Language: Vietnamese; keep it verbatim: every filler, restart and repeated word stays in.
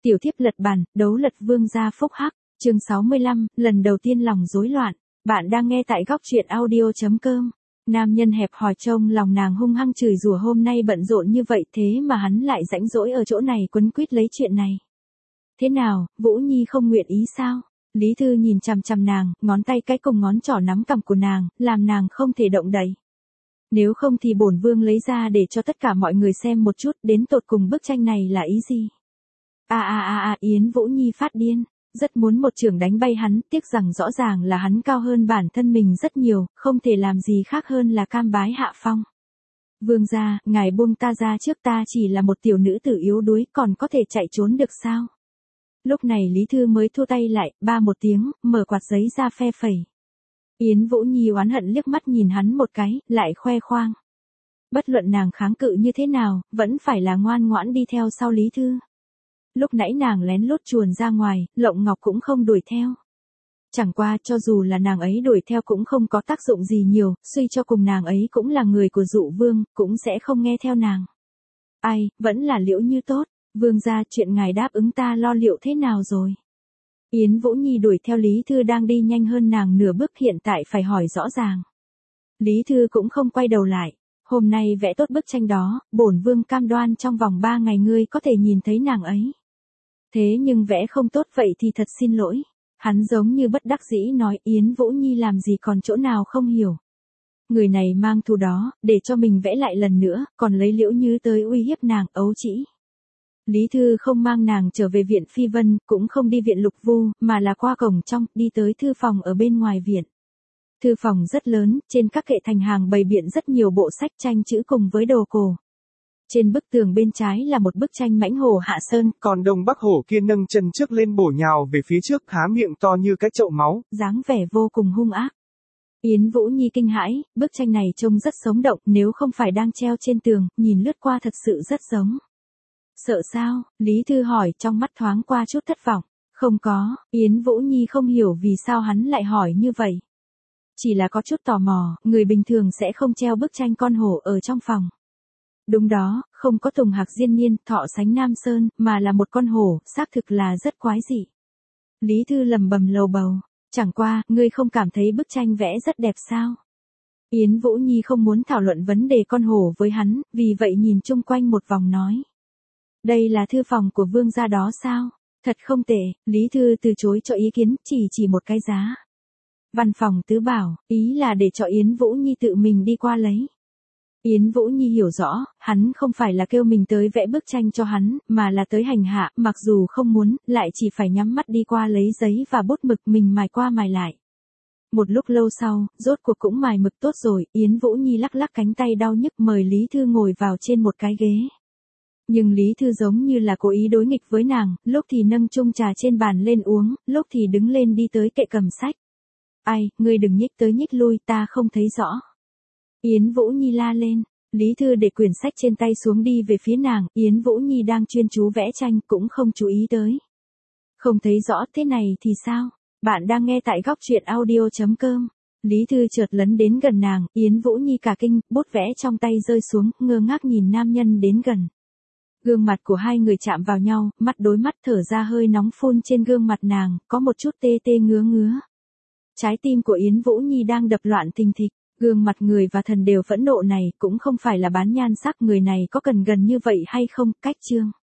Tiểu thiếp lật bàn, đấu lật vương gia phúc hắc, chương sáu mươi lăm, lần đầu tiên lòng rối loạn. Bạn đang nghe tại góc truyện audio chấm com. Nam nhân hẹp hòi trông lòng nàng hung hăng chửi rủa hôm nay bận rộn như vậy thế mà hắn lại rãnh rỗi ở chỗ này quấn quýt lấy chuyện này. Thế nào, Vũ Nhi không nguyện ý sao? Lý Thư nhìn chằm chằm nàng, ngón tay cái cùng ngón trỏ nắm cằm của nàng, làm nàng không thể động đậy. Nếu không thì bổn vương lấy ra để cho tất cả mọi người xem một chút đến tột cùng bức tranh này là ý gì. A a a a Yến Vũ Nhi phát điên, rất muốn một chưởng đánh bay hắn, tiếc rằng rõ ràng là hắn cao hơn bản thân mình rất nhiều, không thể làm gì khác hơn là cam bái hạ phong. Vương gia, ngài buông ta ra trước, ta chỉ là một tiểu nữ tử yếu đuối, còn có thể chạy trốn được sao? Lúc này Lý Thư mới thua tay lại, ba một tiếng, mở quạt giấy ra phe phẩy. Yến Vũ Nhi oán hận liếc mắt nhìn hắn một cái, lại khoe khoang. Bất luận nàng kháng cự như thế nào, vẫn phải là ngoan ngoãn đi theo sau Lý Thư. Lúc nãy nàng lén lút chuồn ra ngoài, Lộng Ngọc cũng không đuổi theo. Chẳng qua cho dù là nàng ấy đuổi theo cũng không có tác dụng gì nhiều, suy cho cùng nàng ấy cũng là người của Dụ Vương, cũng sẽ không nghe theo nàng. Ai, vẫn là Liễu Như tốt, vương gia chuyện ngài đáp ứng ta lo liệu thế nào rồi? Yến Vũ Nhi đuổi theo Lý Thư đang đi nhanh hơn nàng nửa bước, hiện tại phải hỏi rõ ràng. Lý Thư cũng không quay đầu lại. Hôm nay vẽ tốt bức tranh đó, bổn vương cam đoan trong vòng ba ngày ngươi có thể nhìn thấy nàng ấy. Thế nhưng vẽ không tốt vậy thì thật xin lỗi. Hắn giống như bất đắc dĩ nói, Yến Vũ Nhi làm gì còn chỗ nào không hiểu. Người này mang thù đó, để cho mình vẽ lại lần nữa, còn lấy Liễu Như tới uy hiếp nàng, ấu trĩ. Lý Thư không mang nàng trở về viện Phi Vân, cũng không đi viện Lục Vu, mà là qua cổng trong, đi tới thư phòng ở bên ngoài viện. Thư phòng rất lớn, trên các kệ thành hàng bày biện rất nhiều bộ sách tranh chữ cùng với đồ cổ. Trên bức tường bên trái là một bức tranh mãnh hổ hạ sơn, còn Đông Bắc hổ kia nâng chân trước lên bổ nhào về phía trước, há miệng to như cái chậu máu, dáng vẻ vô cùng hung ác. Yến Vũ Nhi kinh hãi, bức tranh này trông rất sống động, nếu không phải đang treo trên tường, nhìn lướt qua thật sự rất giống. Sợ sao? Lý Thư hỏi, trong mắt thoáng qua chút thất vọng. Không có, Yến Vũ Nhi không hiểu vì sao hắn lại hỏi như vậy. Chỉ là có chút tò mò, người bình thường sẽ không treo bức tranh con hổ ở trong phòng. Đúng đó, không có Tùng Hạc Diên Niên, Thọ Sánh Nam Sơn, mà là một con hổ, xác thực là rất quái dị. Lý Thư lầm bầm lầu bầu, chẳng qua, ngươi không cảm thấy bức tranh vẽ rất đẹp sao? Yến Vũ Nhi không muốn thảo luận vấn đề con hổ với hắn, vì vậy nhìn chung quanh một vòng nói. Đây là thư phòng của vương gia đó sao? Thật không tệ, Lý Thư từ chối cho ý kiến, chỉ chỉ một cái giá. Văn phòng tứ bảo, ý là để cho Yến Vũ Nhi tự mình đi qua lấy. Yến Vũ Nhi hiểu rõ, hắn không phải là kêu mình tới vẽ bức tranh cho hắn, mà là tới hành hạ, mặc dù không muốn, lại chỉ phải nhắm mắt đi qua lấy giấy và bút mực mình mài qua mài lại. Một lúc lâu sau, rốt cuộc cũng mài mực tốt rồi, Yến Vũ Nhi lắc lắc cánh tay đau nhức mời Lý Thư ngồi vào trên một cái ghế. Nhưng Lý Thư giống như là cố ý đối nghịch với nàng, lúc thì nâng chung trà trên bàn lên uống, lúc thì đứng lên đi tới kệ cầm sách. Ai, ngươi đừng nhích tới nhích lui, ta không thấy rõ. Yến Vũ Nhi la lên, Lý Thư để quyển sách trên tay xuống đi về phía nàng, Yến Vũ Nhi đang chuyên chú vẽ tranh cũng không chú ý tới. Không thấy rõ, thế này thì sao? Bạn đang nghe tại góc truyện audio chấm com. Lý Thư chợt lấn đến gần nàng, Yến Vũ Nhi cả kinh, bút vẽ trong tay rơi xuống, ngơ ngác nhìn nam nhân đến gần. Gương mặt của hai người chạm vào nhau, mắt đối mắt, thở ra hơi nóng phun trên gương mặt nàng, có một chút tê tê ngứa ngứa. Trái tim của Yến Vũ Nhi đang đập loạn thình thịch, gương mặt người và thần đều phẫn nộ này, cũng không phải là bán nhan sắc, người này có cần gần như vậy hay không, cách chương.